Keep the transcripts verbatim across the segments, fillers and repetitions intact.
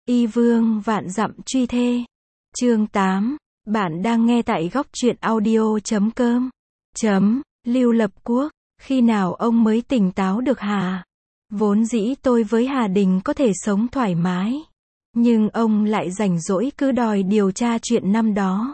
Y vương vạn dặm truy thê. Chương tám. Bạn đang nghe tại góc truyện audio chấm com. Chấm. Lưu Lập Quốc, khi nào ông mới tỉnh táo được hả? Vốn dĩ tôi với Hà Đình có thể sống thoải mái. Nhưng ông lại rảnh rỗi cứ đòi điều tra chuyện năm đó.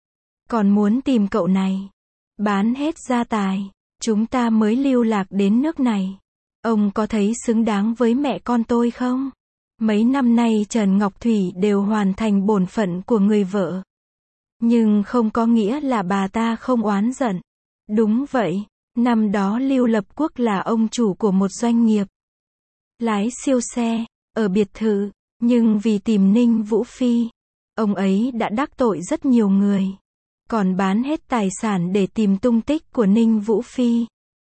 Còn muốn tìm cậu này. Bán hết gia tài. Chúng ta mới lưu lạc đến nước này. Ông có thấy xứng đáng với mẹ con tôi không? Mấy năm nay Trần Ngọc Thủy đều hoàn thành bổn phận của người vợ. Nhưng không có nghĩa là bà ta không oán giận. Đúng vậy, năm đó Lưu Lập Quốc là ông chủ của một doanh nghiệp. Lái siêu xe, ở biệt thự, nhưng vì tìm Ninh Vũ Phi, ông ấy đã đắc tội rất nhiều người. Còn bán hết tài sản để tìm tung tích của Ninh Vũ Phi.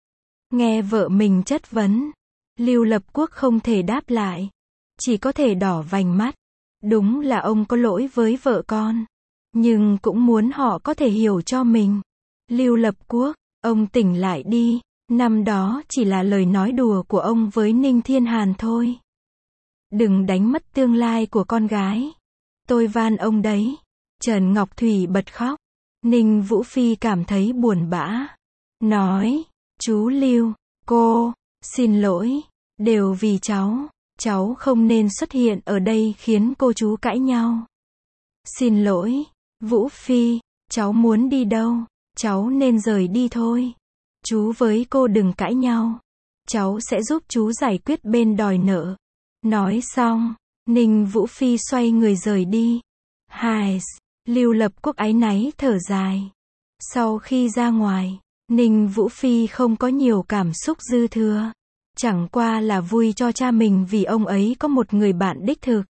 Nghe vợ mình chất vấn, Lưu Lập Quốc không thể đáp lại. Chỉ có thể đỏ vành mắt. Đúng là ông có lỗi với vợ con. Nhưng cũng muốn họ có thể hiểu cho mình. Lưu Lập Quốc, ông tỉnh lại đi. Năm đó chỉ là lời nói đùa của ông với Ninh Thiên Hàn thôi. Đừng đánh mất tương lai của con gái. Tôi van ông đấy. Trần Ngọc Thủy bật khóc. Ninh Vũ Phi cảm thấy buồn bã. Nói, chú Lưu, cô, xin lỗi. Đều vì cháu. Cháu không nên xuất hiện ở đây khiến cô chú cãi nhau. Xin lỗi, Vũ Phi, cháu muốn đi đâu, cháu nên rời đi thôi. Chú với cô đừng cãi nhau. Cháu sẽ giúp chú giải quyết bên đòi nợ. Nói xong, Ninh Vũ Phi xoay người rời đi. Hài, Lưu Lập Quốc áy náy thở dài. Sau khi ra ngoài, Ninh Vũ Phi không có nhiều cảm xúc dư thừa. Chẳng qua là vui cho cha mình vì ông ấy có một người bạn đích thực.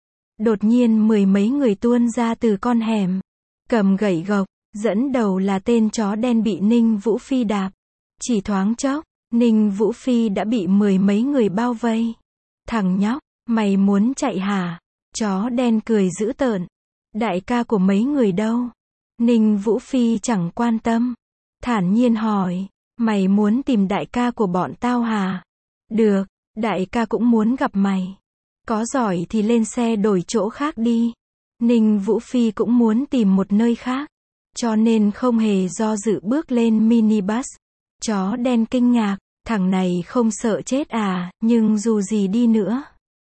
Đột nhiên mười mấy người tuôn ra từ con hẻm. Cầm gậy gộc, dẫn đầu là tên chó đen bị Ninh Vũ Phi đạp. Chỉ thoáng chốc, Ninh Vũ Phi đã bị mười mấy người bao vây. Thằng nhóc, mày muốn chạy hả? Chó đen cười dữ tợn. Đại ca của mấy người đâu? Ninh Vũ Phi chẳng quan tâm. Thản nhiên hỏi, mày muốn tìm đại ca của bọn tao hả? Được, đại ca cũng muốn gặp mày. Có giỏi thì lên xe đổi chỗ khác đi. Ninh Vũ Phi cũng muốn tìm một nơi khác. Cho nên không hề do dự bước lên minibus. Chó đen kinh ngạc, thằng này không sợ chết à, nhưng dù gì đi nữa.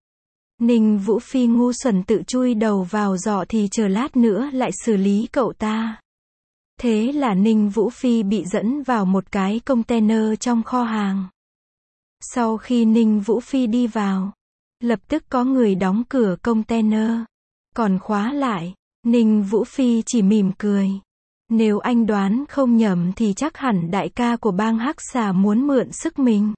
Ninh Vũ Phi ngu xuẩn tự chui đầu vào giọ thì chờ lát nữa lại xử lý cậu ta. Thế là Ninh Vũ Phi bị dẫn vào một cái container trong kho hàng. Sau khi Ninh Vũ Phi đi vào, lập tức có người đóng cửa container. Còn khóa lại, Ninh Vũ Phi chỉ mỉm cười. Nếu anh đoán không nhầm thì chắc hẳn đại ca của bang Hắc Xà muốn mượn sức mình.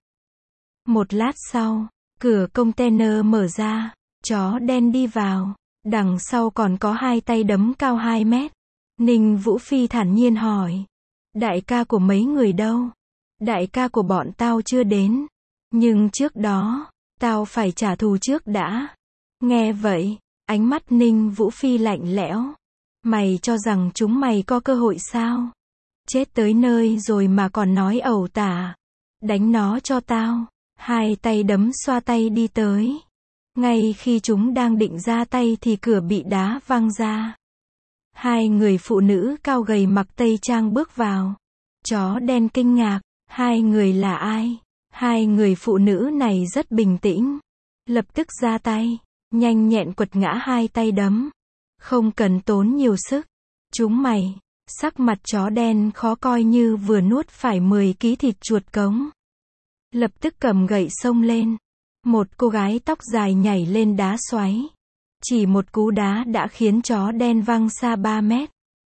Một lát sau, cửa container mở ra, chó đen đi vào. Đằng sau còn có hai tay đấm cao hai mét. Ninh Vũ Phi thản nhiên hỏi. Đại ca của mấy người đâu? Đại ca của bọn tao chưa đến. Nhưng trước đó, tao phải trả thù trước đã. Nghe vậy, ánh mắt Ninh Vũ Phi lạnh lẽo. Mày cho rằng chúng mày có cơ hội sao? Chết tới nơi rồi mà còn nói ẩu tả. Đánh nó cho tao. Hai tay đấm xoa tay đi tới. Ngay khi chúng đang định ra tay thì cửa bị đá văng ra. Hai người phụ nữ cao gầy mặc tây trang bước vào. Chó đen kinh ngạc. Hai người là ai? Hai người phụ nữ này rất bình tĩnh. Lập tức ra tay. Nhanh nhẹn quật ngã hai tay đấm. Không cần tốn nhiều sức. Chúng mày. Sắc mặt chó đen khó coi như vừa nuốt phải mười ký thịt chuột cống. Lập tức cầm gậy xông lên. Một cô gái tóc dài nhảy lên đá xoáy. Chỉ một cú đá đã khiến chó đen văng xa ba mét.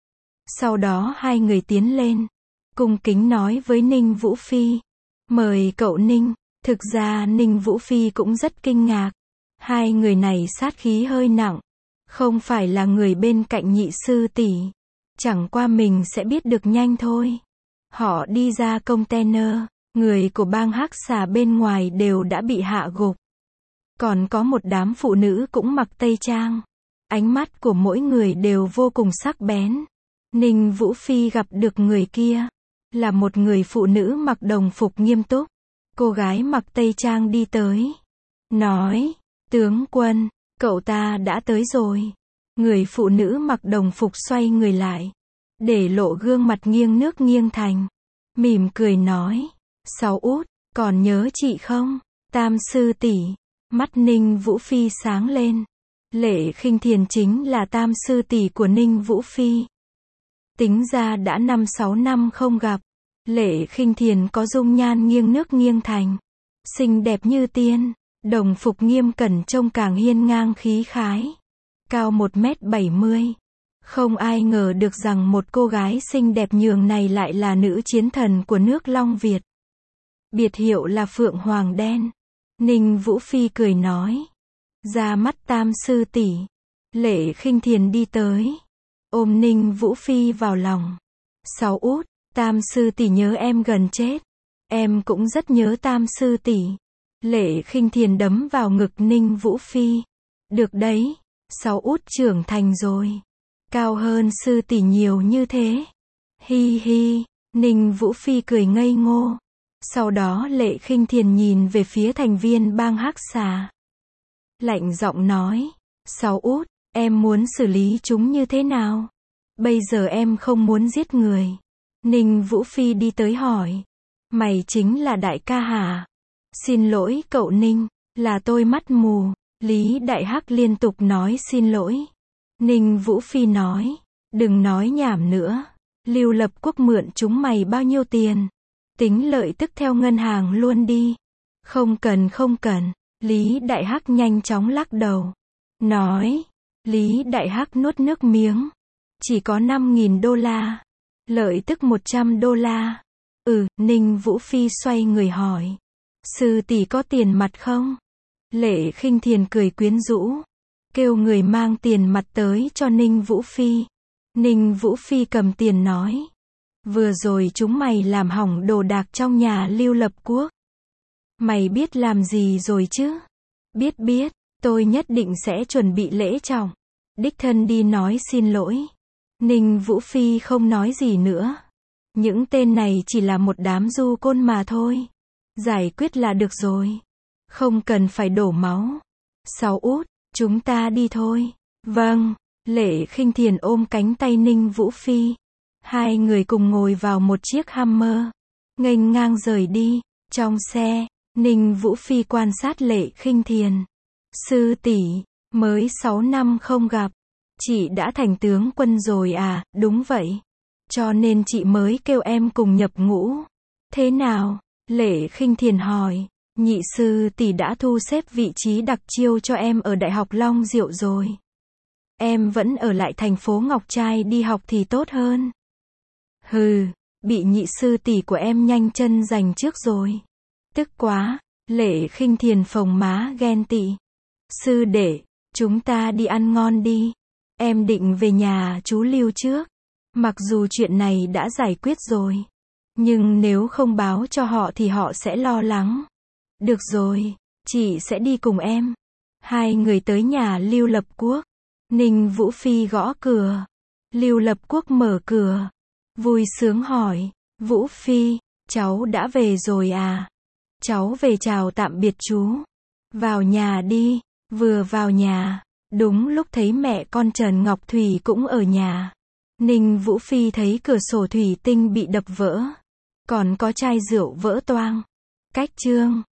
Sau đó hai người tiến lên. Cung kính nói với Ninh Vũ Phi. Mời cậu Ninh. Thực ra Ninh Vũ Phi cũng rất kinh ngạc. Hai người này sát khí hơi nặng. Không phải là người bên cạnh nhị sư tỷ. Chẳng qua mình sẽ biết được nhanh thôi. Họ đi ra container. Người của bang Hắc Xà bên ngoài đều đã bị hạ gục. Còn có một đám phụ nữ cũng mặc tây trang. Ánh mắt của mỗi người đều vô cùng sắc bén. Ninh Vũ Phi gặp được người kia. Là một người phụ nữ mặc đồng phục nghiêm túc. Cô gái mặc tây trang đi tới. Nói, tướng quân, Cậu ta đã tới rồi. Người phụ nữ mặc đồng phục xoay người lại, để lộ gương mặt nghiêng nước nghiêng thành. Mỉm cười nói, Sáu út, còn nhớ chị không? Tam sư tỷ. Mắt Ninh Vũ Phi sáng lên. Lệ Khinh Thiền chính là tam sư tỷ của Ninh Vũ Phi. Tính ra đã năm sáu năm không gặp. Lệ Khinh Thiền có dung nhan nghiêng nước nghiêng thành, xinh đẹp như tiên, đồng phục nghiêm cẩn trông càng hiên ngang khí khái. Cao một mét bảy mươi. Không ai ngờ được rằng một cô gái xinh đẹp nhường này lại là nữ chiến thần của nước Long Việt. Biệt hiệu là Phượng Hoàng Đen. Ninh Vũ Phi cười nói, ra mắt tam sư tỷ. Lệ Khinh Thiền đi tới, ôm Ninh Vũ Phi vào lòng. Sáu út, tam sư tỷ nhớ em gần chết. Em cũng rất nhớ tam sư tỷ. Lệ Khinh Thiền đấm vào ngực Ninh Vũ Phi. Được đấy, Sáu út trưởng thành rồi. Cao hơn sư tỷ nhiều như thế. Hi hi, Ninh Vũ Phi cười ngây ngô. Sau đó Lệ Khinh Thiền nhìn về phía thành viên bang Hắc Xà. Lạnh giọng nói, Sáu út, em muốn xử lý chúng như thế nào? Bây giờ em không muốn giết người. Ninh Vũ Phi đi tới hỏi, mày chính là đại ca hả? Xin lỗi cậu Ninh, là tôi mắt mù. Lý Đại Hắc liên tục nói xin lỗi. Ninh Vũ Phi nói, đừng nói nhảm nữa. Lưu Lập Quốc mượn chúng mày bao nhiêu tiền? Tính lợi tức theo ngân hàng luôn đi. Không cần không cần. Lý Đại Hắc nhanh chóng lắc đầu. Nói. Lý Đại Hắc nuốt nước miếng. Chỉ có năm nghìn đô la. Lợi tức một trăm đô la. Ừ, Ninh Vũ Phi xoay người hỏi. Sư tỷ có tiền mặt không? Lệ Khinh Thiền cười quyến rũ. Kêu người mang tiền mặt tới cho Ninh Vũ Phi. Ninh Vũ Phi cầm tiền nói. Vừa rồi chúng mày làm hỏng đồ đạc trong nhà Lưu Lập Quốc. Mày biết làm gì rồi chứ? Biết biết, tôi nhất định sẽ chuẩn bị lễ trọng. Đích thân đi nói xin lỗi. Ninh Vũ Phi không nói gì nữa. Những tên này chỉ là một đám du côn mà thôi. Giải quyết là được rồi. Không cần phải đổ máu. Sáu út, chúng ta đi thôi. Vâng, Lệ Khinh Thiền ôm cánh tay Ninh Vũ Phi. Hai người cùng ngồi vào một chiếc Hummer. Nghênh ngang rời đi. Trong xe, Ninh Vũ Phi quan sát Lệ Khinh Thiền. Sư tỷ, mới sáu năm không gặp. Chị đã thành tướng quân rồi à? Đúng vậy. Cho nên chị mới kêu em cùng nhập ngũ. Thế nào? Lệ Khinh Thiền hỏi. Nhị sư tỷ đã thu xếp vị trí đặc chiêu cho em ở Đại học Long Diệu rồi. Em vẫn ở lại thành phố Ngọc Trai đi học thì tốt hơn. Hừ, bị nhị sư tỷ của em nhanh chân giành trước rồi. Tức quá. Lệ Khinh Thiền phồng má ghen tị. Sư đệ, chúng ta đi ăn ngon đi. Em định về nhà chú Lưu trước. Mặc dù chuyện này đã giải quyết rồi, nhưng nếu không báo cho họ thì họ sẽ lo lắng. Được rồi, chị sẽ đi cùng em. Hai người tới nhà Lưu Lập Quốc. Ninh Vũ Phi gõ cửa. Lưu Lập Quốc mở cửa. Vui sướng hỏi, Vũ Phi, cháu đã về rồi à? Cháu về chào tạm biệt chú. Vào nhà đi. Vừa vào nhà, đúng lúc thấy mẹ con Trần Ngọc Thủy cũng ở nhà. Ninh Vũ Phi thấy cửa sổ thủy tinh bị đập vỡ. Còn có chai rượu vỡ toang. Cách chương